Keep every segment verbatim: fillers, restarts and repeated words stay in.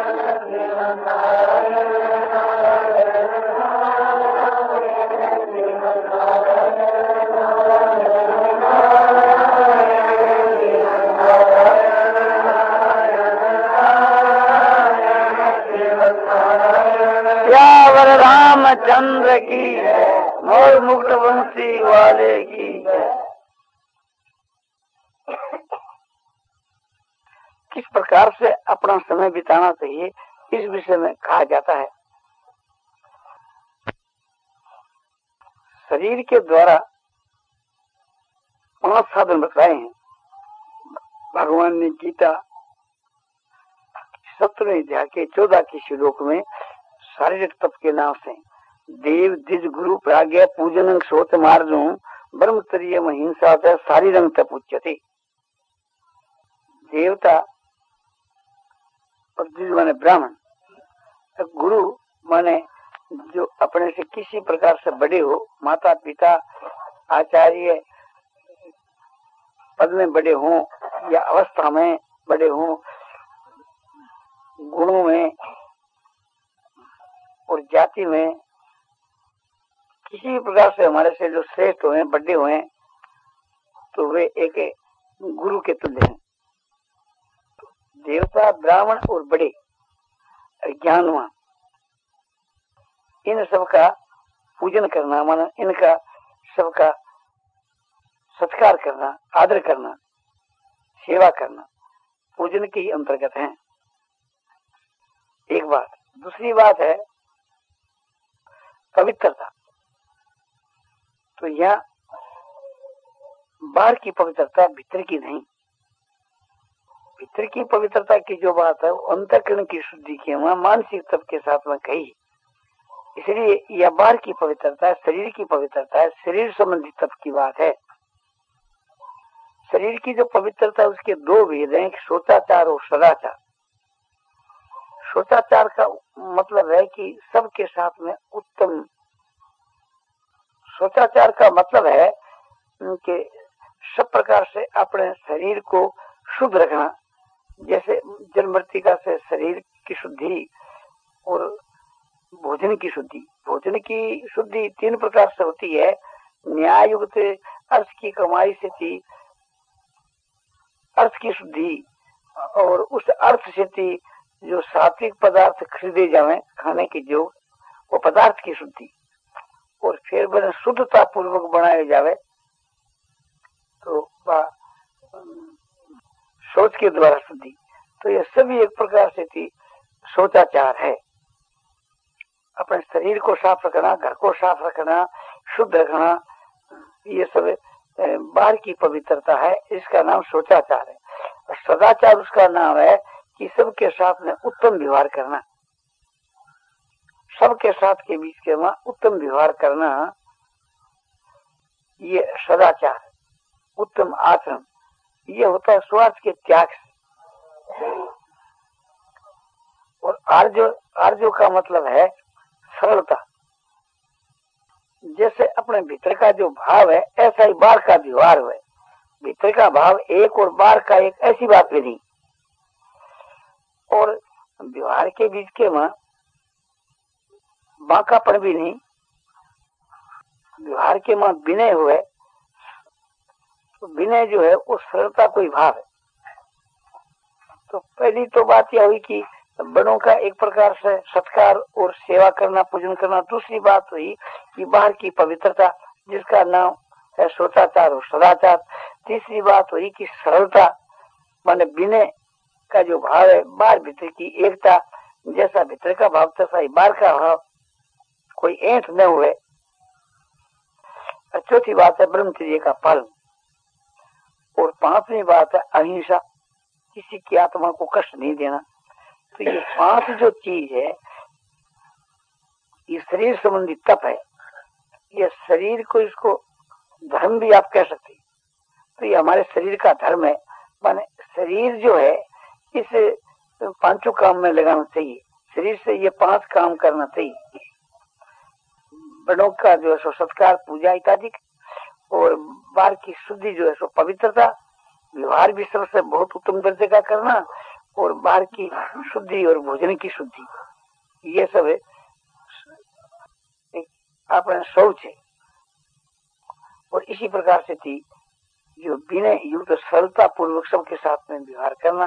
चंद्र की मोर मुक्त वंशी वाले की। किस प्रकार से अपना समय बिताना चाहिए इस विषय में कहा जाता है। शरीर के द्वारा पांच साधन बताए हैं भगवान ने गीता सत्रहवें अध्याय के चौदह के श्लोक में। शारीरिक तप के नाम से देव द्विज गुरु प्राज्ञ पूजन श्रोत मार्जो ब्रह्मचर्य हिंसा शारीरंग तप उच्यते। देवता और द्विज माने ब्राह्मण, गुरु माने जो अपने से किसी प्रकार से बड़े हो, माता पिता आचार्य पद में बड़े हों या अवस्था में बड़े हों, गुणों में और जाति में किसी भी प्रकार से हमारे से जो श्रेष्ठ हुए बड़े हुए तो वे एक गुरु के तुल्य हैं। देवता ब्राह्मण और बड़े ज्ञानवान इन सबका पूजन करना माना इनका सबका सत्कार करना, आदर करना, सेवा करना पूजन के ही अंतर्गत है। एक बात। दूसरी बात है पवित्रता। तो यह बाहर की पवित्रता, भीतर की नहीं। भीतर की पवित्रता की जो बात है वो अंतःकरण की शुद्धि की वहां मानसिक तप के साथ में कही। इसलिए यह बाहर की पवित्रता है, शरीर की पवित्रता है, शरीर संबंधी तप की बात है। शरीर की जो पवित्रता है उसके दो भेद हैं, शोचाचार और सदाचार। शोचाचार का मतलब है कि सबके साथ में उत्तम। शोचाचार का मतलब है कि सब प्रकार से अपने शरीर को शुद्ध रखना, जैसे जल मृत्तिका से शरीर की शुद्धि और भोजन की शुद्धि। भोजन की शुद्धि तीन प्रकार से होती है। न्याय युक्त अर्थ की कमाई से थी अर्थ की शुद्धि, और उस अर्थ से थी जो सात्विक पदार्थ खरीदे जावे खाने के जो वो पदार्थ की शुद्धि, और फिर बने शुद्धता पूर्वक बनाए जावे तो सोच के द्वारा शुद्धि। तो ये सभी एक प्रकार से थी शोचाचार है। अपने शरीर को साफ रखना, घर को साफ रखना, शुद्ध रखना, ये सब बाहर की पवित्रता है, इसका नाम शोचाचार है। और सदाचार उसका नाम है कि सबके साथ में उत्तम व्यवहार करना, सबके साथ के बीच के वहां उत्तम व्यवहार करना, ये सदाचार, उत्तम आचरण। ये होता है स्वार्थ के त्याग से। और आर्जो आर्जो का मतलब है सरलता। जैसे अपने भीतर का जो भाव है ऐसा ही बाहर का व्यवहार है। भीतर का भाव एक और बाहर का एक, ऐसी बात भी नहीं। और व्यवहार के बीच के वहां बांकापन भी नहीं। व्यवहार के वहां विनय हुए, तो विनय जो है वो सरलता कोई भाव है। तो पहली तो बात यह हुई कि बड़ों का एक प्रकार से सत्कार और सेवा करना, पूजन करना। दूसरी बात हुई कि बाहर की पवित्रता जिसका नाम है शोचाचार और सदाचार। तीसरी बात हुई कि सरलता माने विनय का जो भाव है, बाहर भीतर की एकता, जैसा भीतर का भाव तैसा ही बाहर का भाव, कोई ऐंठ न हुए। और चौथी बात है ब्रह्मचर्य का पालन। और पांचवी बात है अहिंसा, किसी की आत्मा को कष्ट नहीं देना। तो ये पांच जो चीज है ये शरीर संबंधी तप है। ये शरीर को, इसको धर्म भी आप कह सकते हैं। तो ये हमारे शरीर का धर्म है। माने शरीर जो है इस पांचों काम में लगाना चाहिए। शरीर से ये पांच काम करना चाहिए। बड़ों का जो है सो सत्कार, पूजा इत्यादि, और बाहर की शुद्धि जो है सो पवित्रता, व्यवहार भी सबसे बहुत उत्तम दर्जे का करना, और बाहर की शुद्धि और भोजन की शुद्धि, ये सब है अपने शौच है। और इसी प्रकार से थी जो विनय युक्त तो सरलता पूर्वक सबके साथ में व्यवहार करना।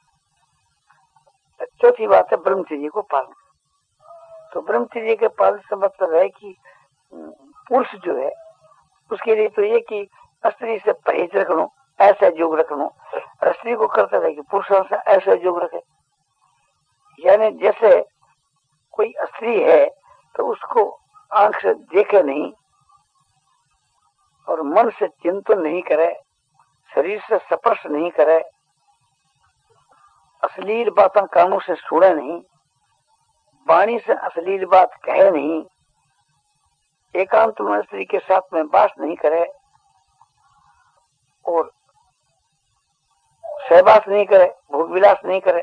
चौथी बात है ब्रह्मचर्य को पालन। तो ब्रह्मचर्य के पालन से मतलब है कि पुरुष जो है उसके लिए तो ये कि स्त्री से परहेज रखना, ऐसा योग रखना। स्त्री को कर्तव्य है कि पुरुषों से ऐसा योग रखे। यानी जैसे कोई स्त्री है तो उसको आंख से देखे नहीं और मन से चिंतन नहीं करे, शरीर से स्पर्श नहीं करे, अश्लील बातें कानों से सुने नहीं, वाणी से अश्लील बात कहे नहीं, एकांत में स्त्री के साथ में वास नहीं करे और सहवास नहीं करे, भोग विलास नहीं करे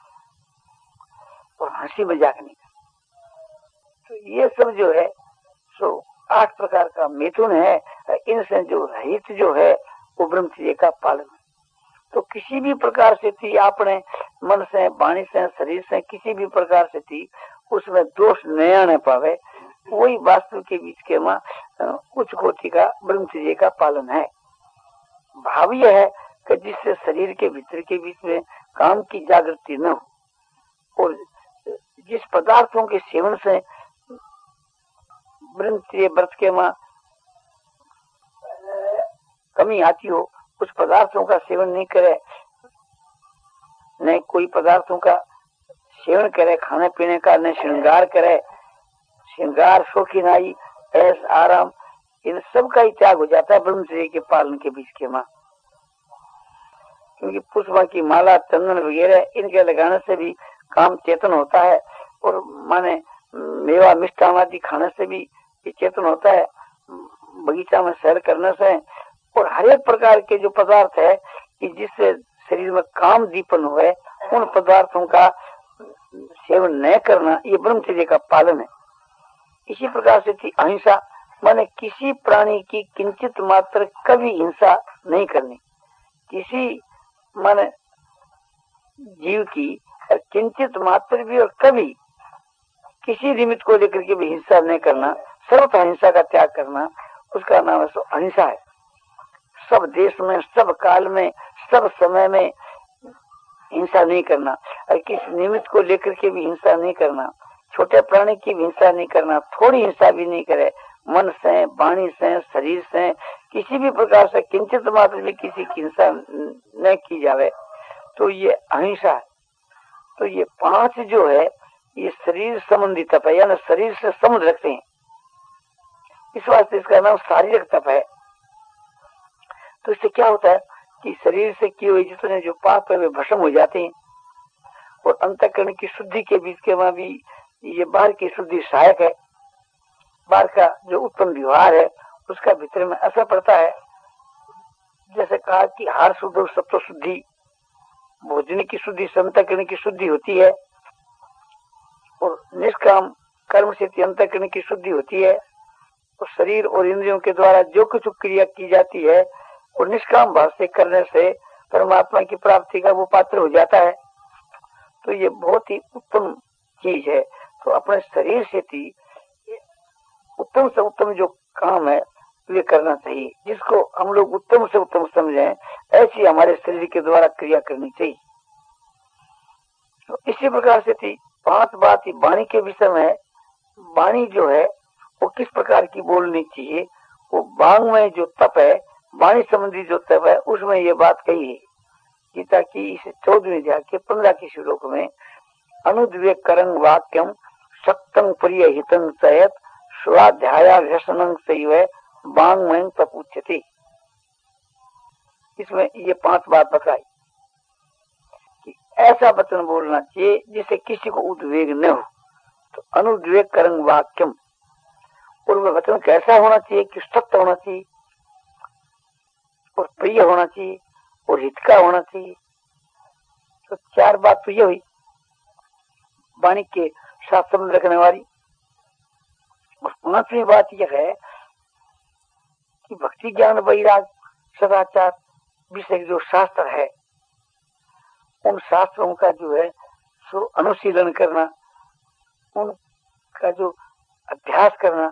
और हंसी मजाक नहीं करे। तो ये सब जो है सो आठ प्रकार का मिथुन है। इनसे जो रहित जो है वो ब्रह्मचर्य का पालन है। तो किसी भी प्रकार से थी आपने मन से, वाणी से, शरीर से किसी भी प्रकार से थी उसमें दोष नहीं आने पावे, वही वास्तु के बीच के मां उच्च कोटि का ब्रह्मचर्य का पालन है। भाव यह है कि जिससे शरीर के भीतर के बीच में काम की जागृति न हो और जिस पदार्थों के सेवन से ब्रह्मचर्य व्रत के मां कमी आती हो उस पदार्थों का सेवन नहीं करे, न कोई पदार्थों का सेवन करे, खाने पीने का न श्रृंगार करे। श्रृंगार, शौकीनाई, ऐश आराम, इन सब का ही त्याग हो जाता है ब्रह्मचर्य के पालन के बीच के मां। क्योंकि पुष्पा की माला, चंदन वगैरह इनके लगाने से भी काम चेतन होता है और माने मेवा मिष्ठान आदि खाने से भी चेतन होता है, बगीचा में सैर करने से। और हर एक प्रकार के जो पदार्थ है कि जिससे शरीर में काम दीपन हुए उन पदार्थों का सेवन न करना, ये ब्रह्मचर्य का पालन है। इसी प्रकार से थी अहिंसा, माने किसी प्राणी की किंचित मात्र कभी हिंसा नहीं करनी। किसी माने जीव की किंचित मात्र भी और कभी किसी निमित्त को लेकर के भी हिंसा नहीं करना, सर्वथा हिंसा का त्याग करना, उसका नाम है सो अहिंसा है। सब देश में, सब काल में, सब समय में हिंसा नहीं करना और किसी निमित्त को लेकर के भी हिंसा नहीं करना, छोटे प्राणी की भी हिंसा नहीं करना, थोड़ी हिंसा भी नहीं करे, मन से, वाणी से, शरीर से किसी भी प्रकार से किंचित मात्र भी किसी की हिंसा न की जावे, तो ये अहिंसा है। तो ये पांच जो है ये शरीर संबंधी तप है, यानी शरीर से संबंध रखते हैं, इस वास्ते इसका नाम शारीरिक तप है। तो इससे क्या होता है कि शरीर से किए हुए जितने जो पाप है वे भस्म हो जाते हैं और अंतःकरण की शुद्धि के बीच के वहां भी ये बाहर की शुद्धि सहायक है। बाहर का जो उत्तम व्यवहार है उसका भीतर में असर पड़ता है। जैसे कहा कि हार शुद्ध और सत्व शुद्धि, भोजन की शुद्धि, अंतःकरण की शुद्धि होती है और निष्काम कर्म से अंतःकरण की शुद्धि होती है और शरीर और इंद्रियों के द्वारा जो कुछ क्रिया की जाती है और निष्काम भाव से करने से परमात्मा की प्राप्ति का वो पात्र हो जाता है। तो ये बहुत ही उत्तम चीज है। तो अपने शरीर से थी उत्तम से उत्तम जो काम है वे करना चाहिए, जिसको हम लोग उत्तम से उत्तम समझें ऐसी हमारे शरीर के द्वारा क्रिया करनी चाहिए। तो इसी प्रकार से थी पांच बात वाणी के विषय में। वाणी जो है वो किस प्रकार की बोलनी चाहिए, वो बांग में जो तप है, वाणी संबंधी जो तप है, उसमें ये बात कही है गीता की इस चौदहवीं अध्याय के पंद्रह के श्लोक में, अनुद्वेग करंग वाक्यम सत्यं प्रिय हितं चयत स्वाध्याया व्यसनं सैव वांग्मयं तपुच्यते। इसमें ये पांच बात बताई कि ऐसा वचन बोलना चाहिए जिससे किसी को उद्वेग न हो। तो अनुद्वेग करंग वाक्यम, और वह वचन कैसा होना चाहिए कि सत्य होना चाहिए और प्रिय होना चाहिए और हित का होना चाहिए। तो चार बात तो ये हुई वाणी के साथ संबंध रखने वाली। और पांचवी बात यह है कि भक्ति ज्ञान वैराग सदाचार विषय जो शास्त्र है उन शास्त्रों का जो है सो अनुशीलन करना, उनका जो अभ्यास करना,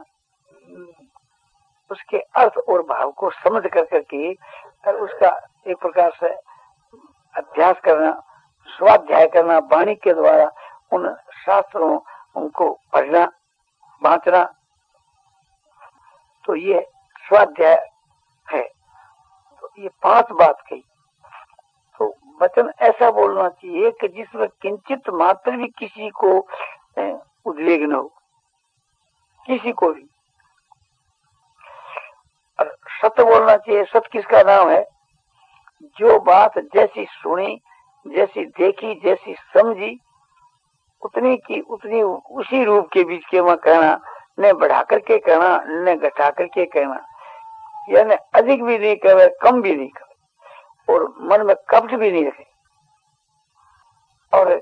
उसके अर्थ और भाव को समझ कर करके और उसका एक प्रकार से अभ्यास करना, स्वाध्याय करना, वाणी के द्वारा उन शास्त्रों उनको पढ़ना, बांटना, तो ये स्वाध्याय है। तो ये पांच बात कही। तो वचन ऐसा बोलना चाहिए कि जिसमें किंचित मात्र भी किसी को उद्वेग न हो, किसी को भी। और सत्य बोलना चाहिए। सत्य किसका नाम है? जो बात जैसी सुनी, जैसी देखी, जैसी समझी, उतनी की उतनी उसी रूप के बीच के वहां कहना, न बढ़ा करके कहना, न घटा करके कहना, यानी अधिक भी नहीं कहे, कम भी नहीं कहे, और मन में कपट भी नहीं रखे, और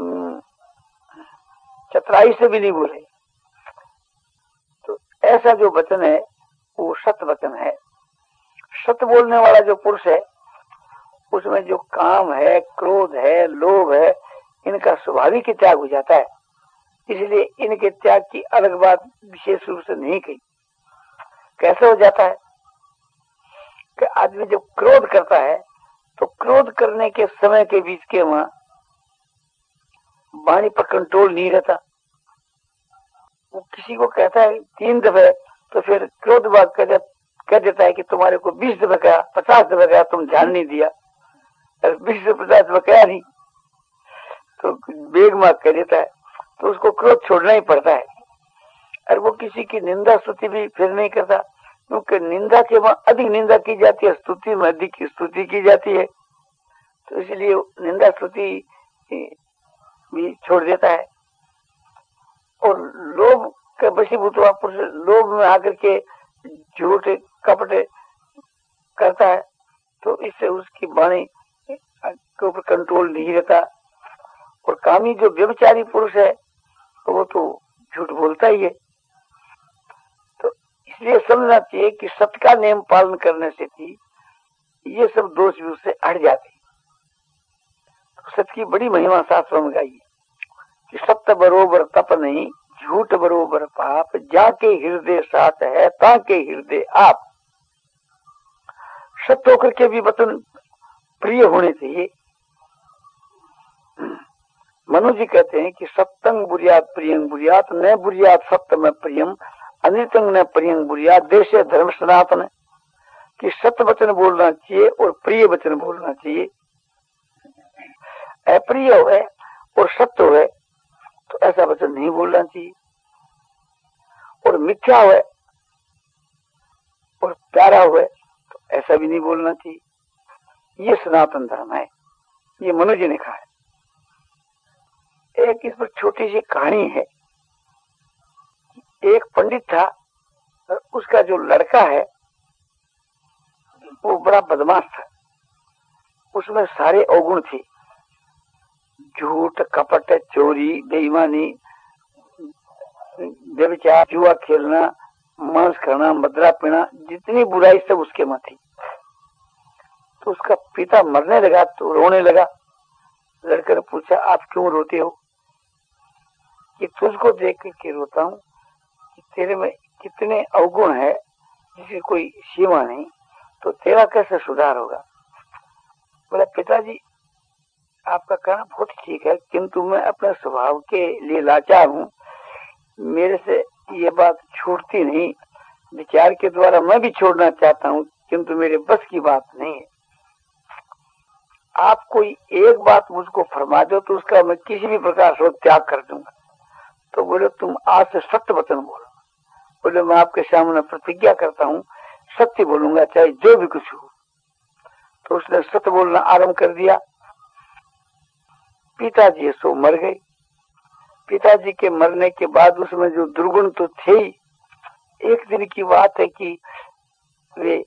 चतुराई से भी नहीं बोले। तो ऐसा जो वचन है वो सत्य वचन है। सत्य बोलने वाला जो पुरुष है उसमें जो काम है, क्रोध है, लोभ है, इनका स्वाभाविक त्याग हो जाता है। इसलिए इनके त्याग की अलग बात विशेष रूप से नहीं कही। कैसे हो जाता है कि आदमी जब क्रोध करता है तो क्रोध करने के समय के बीच के वहां वाणी पर कंट्रोल नहीं रहता। वो किसी को कहता है तीन दफे तो फिर क्रोध बात कह, कह देता है कि तुम्हारे को बीस दफे कहा, पचास दफे कहा, तुम ध्यान नहीं दिया। बीस से पचास दफे कहा नहीं तो बेग मार कह देता है, तो उसको क्रोध छोड़ना ही पड़ता है। और वो किसी की निंदा स्तुति भी फिर नहीं करता, क्योंकि निंदा के वहां अधिक निंदा की जाती है, स्तुति में अधिक स्तुति की जाती है। तो इसलिए निंदा स्तुति भी छोड़ देता है। और लोभ के वशीभूत हुआ पुरुष लोभ में आकर के झूठ कपट करता है, तो इससे उसकी वाणी के ऊपर कंट्रोल नहीं रहता। और कामी जो व्यभिचारी पुरुष है तो वो तो झूठ बोलता ही है। तो इसलिए समझना चाहिए कि सत्य का नियम पालन करने से भी ये सब दोष भी उससे हट जाते। तो सत्य की बड़ी महिमा शास्त्रों में गाई है कि सत्य बरोबर तप नहीं, झूठ बरोबर पाप, जाके हृदय साथ है ताके हृदय आप। सत्य होकर के भी वचन प्रिय होने चाहिए। मनु जी कहते हैं कि सत्यंग बुरियात प्रियंग बुरियात, न बुरियात सत्य में प्रियम, अनितंग न प्रियंग बुरियात, देश धर्म सनातन। कि सत्य वचन बोलना चाहिए और प्रिय वचन बोलना चाहिए। अप्रिय है और सत्य है तो ऐसा वचन नहीं बोलना चाहिए। और मिथ्या है और प्यारा है तो ऐसा भी नहीं बोलना चाहिए। ये सनातन धर्म है, ये मनु जी ने कहा है। एक इस पर छोटी सी कहानी है। एक पंडित था और उसका जो लड़का है वो बड़ा बदमाश था। उसमें सारे अवगुण थे, झूठ, कपट, चोरी, बेईमानी, व्यभिचार, जुआ खेलना, मांस खाना, मदरा पीना, जितनी बुराई सब उसके में थी। तो उसका पिता मरने लगा तो रोने लगा। लड़के ने पूछा आप क्यों रोते हो? कि तुझको देख के रोता हूँ कि तेरे में कितने अवगुण है जिसकी कोई सीमा नहीं, तो तेरा कैसे सुधार होगा? बोला पिताजी आपका कहना बहुत ठीक है, किंतु मैं अपने स्वभाव के लिए लाचार हूँ, मेरे से ये बात छूटती नहीं। विचार के द्वारा मैं भी छोड़ना चाहता हूँ किंतु मेरे बस की बात नहीं है। आप कोई एक बात मुझको फरमा दो तो उसका मैं किसी भी प्रकार से त्याग कर दूंगा। तो बोले तुम आज से सत्य वचन बोलो। बोले मैं आपके सामने प्रतिज्ञा करता हूँ सत्य बोलूंगा चाहे जो भी कुछ हो। तो उसने सत्य बोलना आरंभ कर दिया। पिताजी सो मर गए। पिताजी के मरने के बाद उसमें जो दुर्गुण तो थे ही। एक दिन की बात है कि वे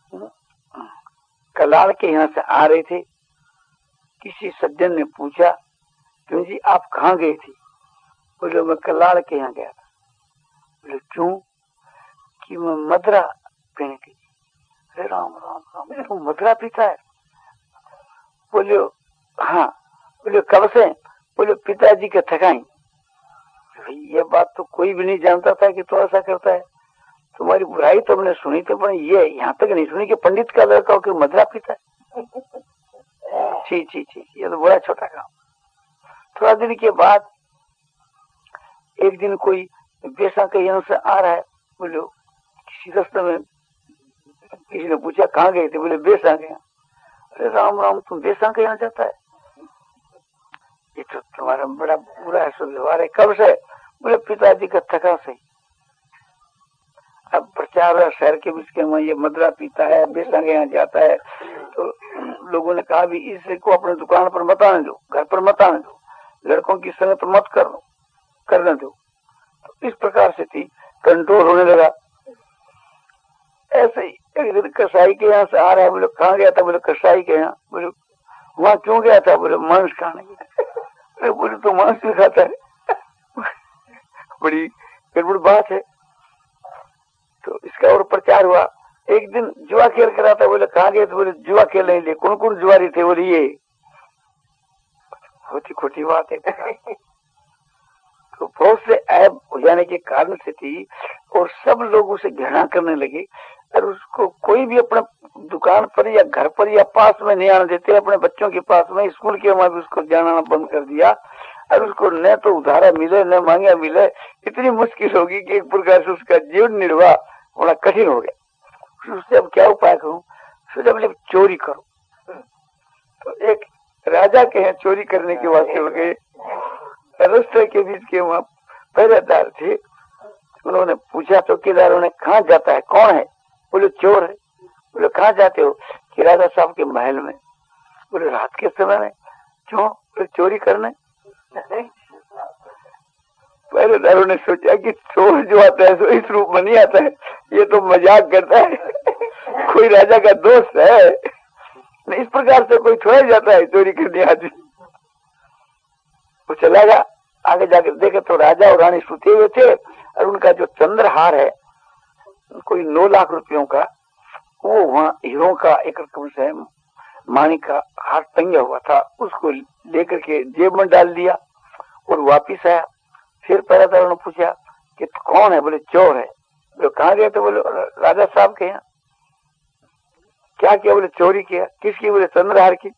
कलाड़ के यहाँ से आ रहे थे। किसी सज्जन ने पूछा क्यों जी आप कहाँ गए थे? बोले मैं कलाड़ के यहाँ गया था। बोले क्यों? कि मैं मदरा पीने गई। अरे राम राम राम, मेरे को मदरा पीता है? बोले हाँ। बोले कब से? बोले पिताजी के थकाई। ये बात तो कोई भी नहीं जानता था कि तो ऐसा करता है। तुम्हारी बुराई तो हमने सुनी थी, पर ये यहाँ तक नहीं सुनी कि पंडित का लड़का होकर मदरा पीता है। छी छी छी, ये तो बड़ा छोटा काम। थोड़ा दिन के बाद एक दिन कोई बेसा के यहाँ से आ रहा है। बोले किसी रास्ते में किसी ने पूछा कहाँ गए थे? बोले बेसा के यहाँ। अरे राम राम, तुम बेसा के यहाँ जाता है? ये तो तुम्हारा बड़ा बुरा है व्यवहार है। कब से? बोले पिताजी का थका से। अब प्रचार है शहर के बीच के में, ये मदरा पीता है, बेसा के यहाँ जाता है। तो लोगों ने कहा भी इसको अपने दुकान पर मत आने दो, घर पर मत आने दो, लड़कों की संगत मत कर दो, करने दो। तो इस प्रकार से थी, कंट्रोल होने लगा। ऐसे ही एक दिन कसाई के यहाँ से आ रहा है। बोले कहाँ गया था? बोले कसाई के यहाँ। बोले वहां क्यों गया था? बोले मांस खाने गया। बोले तो मांस भी खाता है? बड़ी गड़बड़ बात है। तो इसका और प्रचार हुआ। एक दिन जुआ खेल कर आता। बोले कहाँ गए? तो बोले जुआ खेलने लिए। कौन कौन जुआरी थे? बोले ये। बहुत ही खोटी बात है। तो बहुत से ऐब हो जाने के कारण से थी, और सब लोग उसे घृणा करने लगे, और उसको कोई भी अपने दुकान पर या घर पर या पास में नहीं आने देते। अपने बच्चों के पास में, स्कूल के वहां भी उसको जाना बंद कर दिया। और उसको न तो उधारा मिले न मांगा मिले। इतनी मुश्किल होगी कि एक प्रकार से उसका जीवन निर्वाह होना कठिन हो गया। उससे अब क्या उपाय करूं? सोचा बोले चोरी करो। तो एक राजा के यहाँ चोरी करने के वास्ते हो गए। रास्ते के बीच के वहां पहरेदार थे। उन्होंने पूछा चौकीदारों ने, कहाँ जाता है? कौन है? बोले चोर है। बोले कहाँ जाते हो? कि राजा साहब के महल में। बोले रात के समय में? क्यों? तो चोरी करने। पहरेदारों ने सोचा कि चोर जो आता है तो इस रूप में नहीं आता है, ये तो मजाक करता है, कोई राजा का दोस्त है। इस प्रकार से कोई छोड़ जाता है चोरी करने आदमी। वो चला गया। आगे जाके देखे तो राजा और रानी सुते हुए थे, और उनका जो चंद्रहार है कोई नौ लाख रुपयों का, वो वहाँ हीरो का एक रकम से माणिक का हार टंगा हुआ था, उसको लेकर के जेब में डाल दिया और वापिस आया। फिर पहरेदारों ने पूछा कि कौन है? बोले चोर है। बोले कहाँ गए थे? बोले राजा साहब के यहाँ। क्या किया? बोले चोरी किया। किसकी? बोले चंद्रहार की।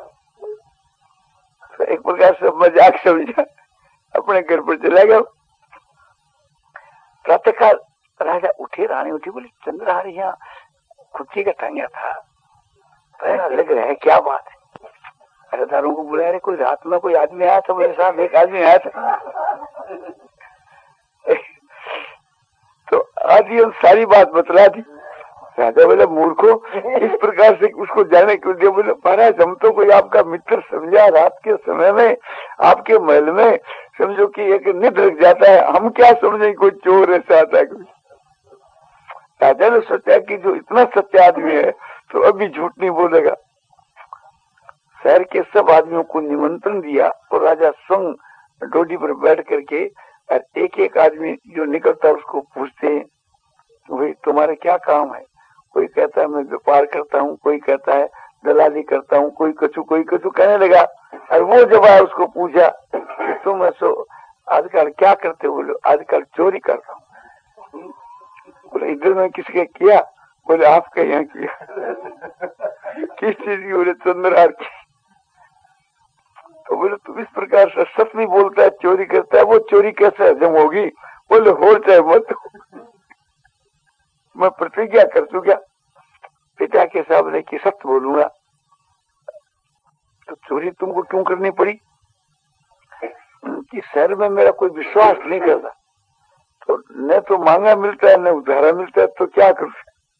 तो एक प्रकार से मजाक समझा, अपने घर पर चला गया। प्रातःकाल राजा उठे, रानी उठी। बोले चंद्रहार यहाँ खुच्ची का टांगा था, लग रहा है, क्या बात है? पहरेदारों को बुलाया, रे कोई रात में कोई आदमी आया था? बोले साहब एक आदमी आया था। तो आदि सारी बात बतला दी। राजा बोले मूर्खो, इस प्रकार से उसको जाने क्यों दिया? बोले महाराज हम तो कोई आपका मित्र समझा, रात के समय में आपके महल में समझो कि एक निध लग जाता है, हम क्या समझे कोई चोर ऐसा आता है। राजा ने सोचा कि जो इतना सच्चा आदमी है तो अभी झूठ नहीं बोलेगा। शहर के सब आदमियों को निमंत्रण दिया, और राजा स्वयं डोडी पर बैठ करके एक एक आदमी जो निकलता है उसको पूछते हैं, भाई तुम्हारा क्या काम है? कोई कहता है मैं व्यापार करता हूँ, कोई कहता है दलाली करता हूँ, कोई कछु कोई कछु कहने लगा। और वो जब आया उसको पूछा कि तुम ऐसो आजकल क्या करते हो? बोले आजकल चोरी करता हूँ। बोले इधर में किसके किया? बोले आपके यहाँ किया। किस चीज की? बोले चंद्रहार की। तो बोले तुम इस प्रकार से सच नहीं बोलता है, चोरी करता है, वो चोरी कैसे हजम होगी? बोले हो चाहे मत, मैं प्रतिज्ञा कर चुका पिता के सामने कि सत्य बोलूंगा। तो चोरी तुमको क्यों करनी पड़ी? कि शहर में मेरा कोई विश्वास नहीं करता, तो न तो मांगा मिलता है न उधारा मिलता है, तो क्या करूं?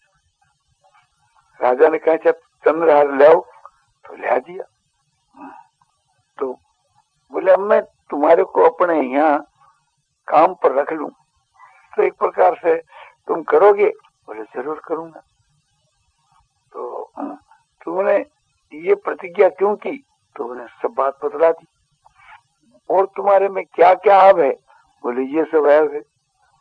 राजा ने कहा चंद्रहार लाओ, तो ला दिया। तो बोले अब मैं तुम्हारे को अपने यहाँ काम पर रख लूं तो एक प्रकार से तुम करोगे? बोले जरूर करूंगा। तो तुमने ये प्रतिज्ञा क्यों की? तो उन्हें सब बात बतला दी। और तुम्हारे में क्या क्या ऐब है? बोले ये सब ऐब है।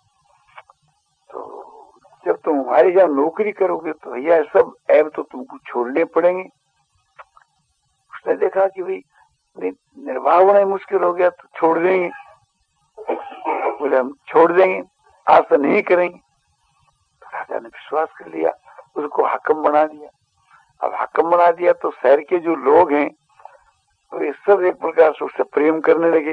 तो जब तुम हमारे यहाँ नौकरी करोगे तो यह सब ऐब तो तुमको छोड़ने पड़ेंगे। उसने देखा कि भाई निर्वाह होना ही मुश्किल हो गया तो छोड़ देंगे। बोले हम छोड़ देंगे, आज तो नहीं करेंगे। तो राजा ने विश्वास कर लिया, उसको हाकिम बना दिया। अब हाकिम बना दिया तो शहर के जो लोग हैं तो ये सब एक प्रकार से उससे प्रेम करने लगे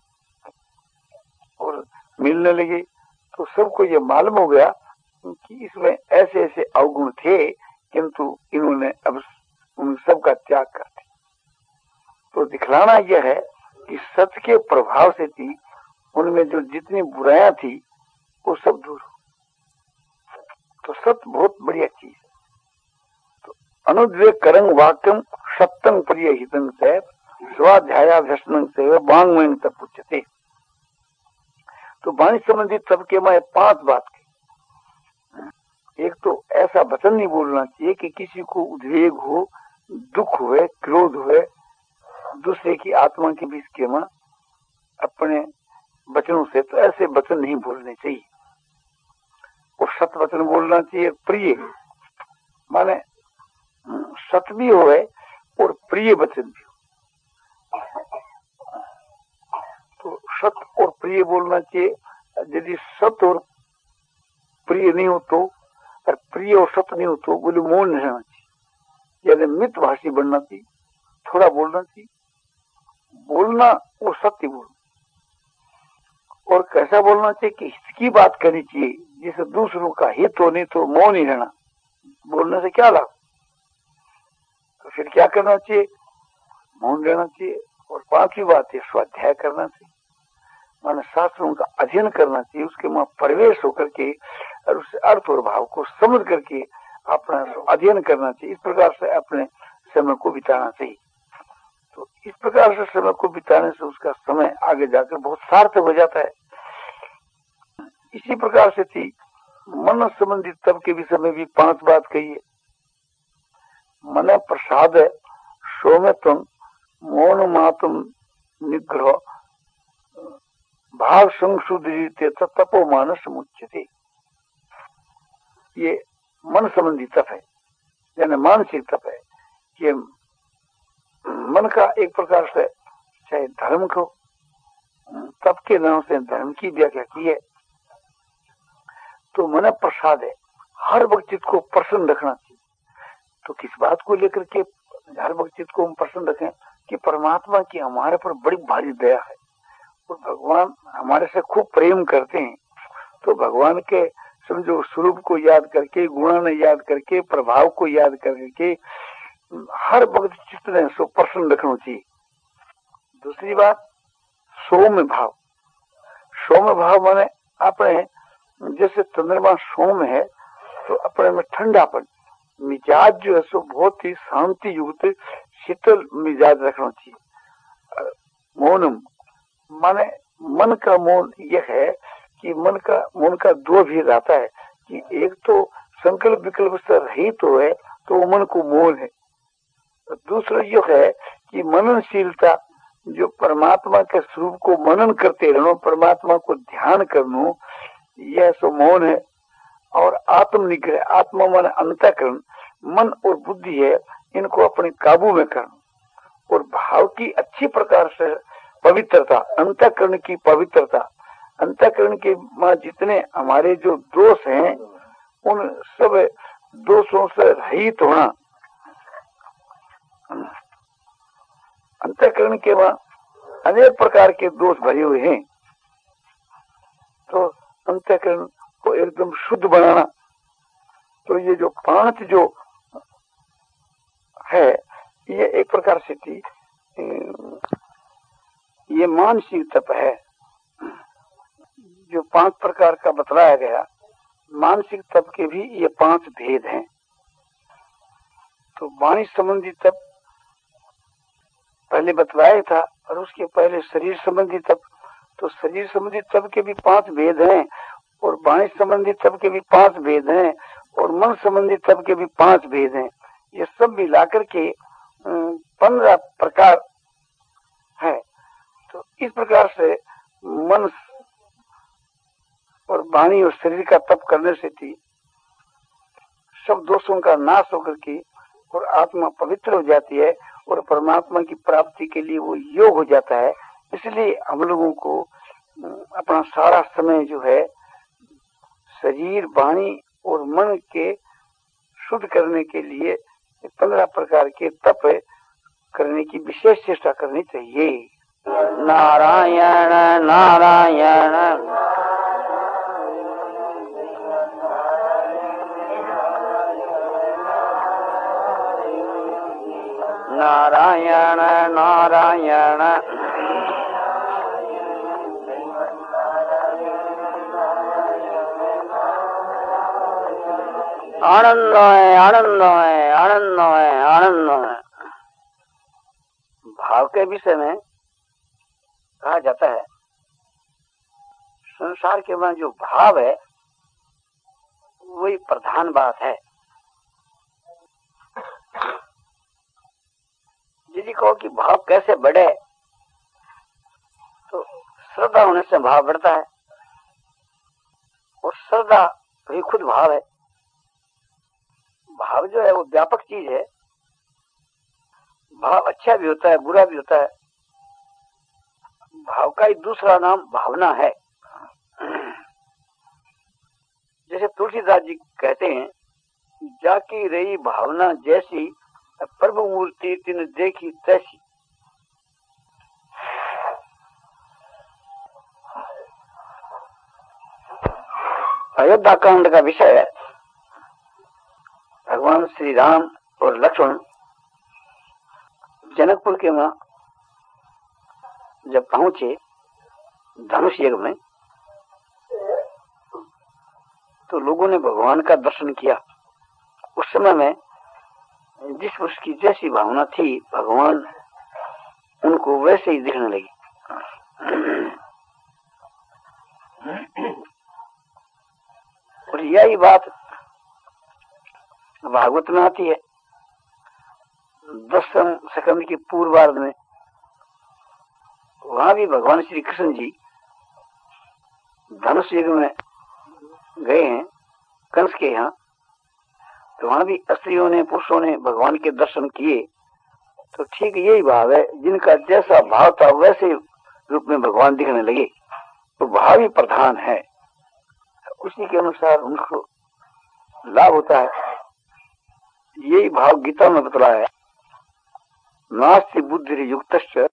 और मिलने लगे। तो सबको ये मालूम हो गया कि इसमें ऐसे ऐसे अवगुण थे, किंतु इन्होंने अब उन सबका त्याग कर दिया। तो दिखलाना यह है कि सत्य के प्रभाव से थी उनमें जो जितनी बुराइयां थी वो सब दूर हो। तो सत्य बहुत बढ़िया चीज है। तो अनुद्वेग करंग वाक्यम सत्यं प्रिय हितं से स्वाध्यायाभ्यसनं से वांग्मयं तप उच्यते। तो वाणी संबंधित सबके मैं पांच बात की। एक तो ऐसा वचन नहीं बोलना चाहिए कि किसी को उद्वेग हो, दुख हुए, क्रोध हुए, दूसरे की आत्मा के बीच के में अपने वचनों से, तो ऐसे वचन नहीं बोलने चाहिए। और सत्य वचन बोलना चाहिए, प्रिय माने सत्य भी हो और प्रिय वचन भी हो। तो सत्य और प्रिय बोलना चाहिए। यदि सत्य और प्रिय नहीं हो तो, और प्रिय और सत्य नहीं हो तो बोले मौन नहीं रहना चाहिए, यानी मितभाषी बनना चाहिए, थोड़ा बोलना चाहिए, बोलना और सत्य बोलना। और कैसा बोलना चाहिए कि हित की बात करनी चाहिए, जिससे दूसरों का हित हो, नहीं तो मौन ही रहना, बोलने से क्या लाभ। तो फिर क्या करना चाहिए, मौन रहना चाहिए। और पांचवी बात है स्वाध्याय करना चाहिए, माने शास्त्रों का अध्ययन करना चाहिए, उसके वहां प्रवेश होकर के और उस अर्थ और भाव को समझ करके अपना अध्ययन करना चाहिए। इस प्रकार से अपने समय को बिताना चाहिए। तो इस प्रकार से समय को बिताने से उसका समय आगे जाकर बहुत सार्थक हो जाता है। इसी प्रकार से थी मन संबंधित तब के विषय में भी पांच बात कही है। मन प्रसाद सौम्यत्वम मौन मातम निग्रह भाव संशुद्धि तपो मानस समुच्यते। ये मन संबंधी तप है, यानी मानसिक तप है कि मन का एक प्रकार से चाहे धर्म को तप के नाम से धर्म की व्याख्या की है। तो मन प्रसाद है, हर वक्त चित्त को प्रसन्न रखना चाहिए। तो किस बात को लेकर के हर वक्त चित्त को हम प्रसन्न रखें कि परमात्मा की हमारे पर बड़ी भारी दया है और भगवान हमारे से खूब प्रेम करते हैं। तो भगवान के समझो स्वरूप को याद करके, गुणों ने याद करके, प्रभाव को याद करके हर वक्त चित्त ने सो प्रसन्न रखना चाहिए। दूसरी बात सौम्य भाव। सौम्य भाव माने अपने जैसे चंद्रमा सौम्य है तो अपने में ठंडापन, मिजाज जो है सो बहुत ही शांति युक्त शीतल मिजाज रखना चाहिए। मौनम माने मन का मौन यह है कि मन का मौन का दो भी रहता है कि एक तो संकल्प विकल्प से रहित तो है तो वो मन को मौन है। दूसरा यह है कि मननशीलता, जो परमात्मा के स्वरूप को मनन करते रहना, परमात्मा को ध्यान करना, यह सो मौन है। और आत्म निग्रह, आत्मा मन अंतःकरण, मन और बुद्धि है, इनको अपने काबू में करना। और भाव की अच्छी प्रकार से पवित्रता, अंतःकरण की पवित्रता, अंतःकरण के मां जितने हमारे जो दोष हैं उन सब दोषों से रहित होना। अंतःकरण के वहां अनेक प्रकार के दोष भरे हुए हैं, तो अंतःकरण को एकदम शुद्ध बनाना। तो ये जो पांच जो है ये एक प्रकार से थी, ये मानसिक तप है। जो पांच प्रकार का बतलाया गया, मानसिक तप के भी ये पांच भेद हैं। तो वाणी संबंधी तप पहले बतलाया था, और उसके पहले शरीर संबंधी तप। तो शरीर संबंधी तप के भी पांच भेद हैं, और वाणी संबंधी तप के भी पांच भेद हैं, और मन संबंधी तप के भी पांच भेद हैं। ये सब मिलाकर के पंद्रह प्रकार है। तो इस प्रकार से मन और वाणी और शरीर का तप करने से थी सब दोषों का नाश होकर के और आत्मा पवित्र हो जाती है और परमात्मा की प्राप्ति के लिए वो योग हो जाता है। इसलिए हम लोगों को अपना सारा समय जो है शरीर, वाणी और मन के शुद्ध करने के लिए पंद्रह प्रकार के तप करने की विशेष चेष्टा करनी चाहिए। नारायण नारायण नारायण नारायण आनंद है, आनंद है, आनंद है, आनंद है। भाव के विषय में कहा जाता है संसार के में जो भाव है वही प्रधान बात है। यदि कहो कि भाव कैसे बढ़े, तो श्रद्धा होने से भाव बढ़ता है और श्रद्धा भी खुद भाव है। भाव जो है वो व्यापक चीज है। भाव अच्छा भी होता है, बुरा भी होता है। भाव का ही दूसरा नाम भावना है। जैसे तुलसीदास जी कहते हैं, जाकी रही भावना जैसी, प्रभु मूर्ति तिन देखी तैसी। अयोध्या कांड का विषय है। भगवान श्री राम और लक्ष्मण जनकपुर के वहां जब पहुंचे धनुष युग में, तो लोगों ने भगवान का दर्शन किया। उस समय में जिस उसकी जैसी भावना थी, भगवान उनको वैसे ही दिखने लगी। और यही बात भागवत में आती है। दसम सकंद की पूर्वार्ध में वहां भी भगवान श्री कृष्ण जी धनुष युग में गए हैं कंस के यहाँ, तो वहां भी स्त्रियों ने, पुरुषों ने भगवान के दर्शन किए। तो ठीक यही भाव है, जिनका जैसा भाव था वैसे रूप में भगवान दिखने लगे। तो भाव ही प्रधान है, उसी के अनुसार उनको लाभ होता है। यही भाव गीता में बतलाया है। नास्ति बुद्धि युक्तश्च